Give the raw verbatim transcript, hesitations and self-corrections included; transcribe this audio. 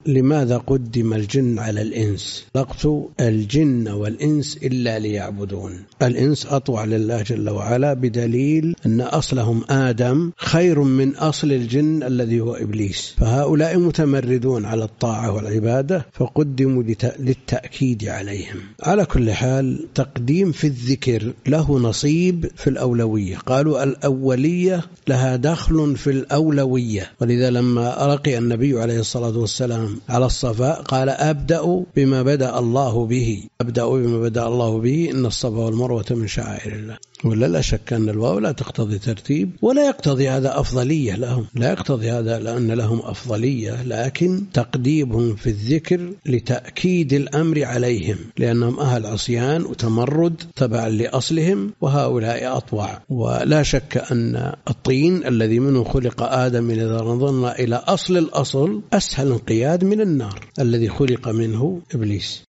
لماذا قدم الجن على الإنس؟ خلقت الجن والإنس إلا ليعبدون. الإنس أطوع لله جل وعلا بدليل أن أصلهم آدم خير من أصل الجن الذي هو إبليس، فهؤلاء متمردون على الطاعة والعبادة فقدموا للتأكيد عليهم. على كل حال تقديم في الذكر له نصيب في الأولوية. قالوا الأولية لها دخل في الأولوية، ولذا لما رقي النبي عليه الصلاة والسلام على الصفاء قال أبدأ بما بدأ الله به، أبدأ بما بدأ الله به إن الصفا والمروة من شعائر الله. ولا لا شك أن الواو لا تقتضي ترتيب ولا يقتضي هذا أفضلية لهم، لا يقتضي هذا لأن لهم أفضلية، لكن تقديمهم في الذكر لتأكيد الأمر عليهم لأنهم أهل عصيان وتمرد تبعا لأصلهم، وهؤلاء أطوع. ولا شك أن الطين الذي منه خلق آدم إذا نظرنا إلى أصل الأصل أسهل انقياد من النار الذي خلق منه إبليس.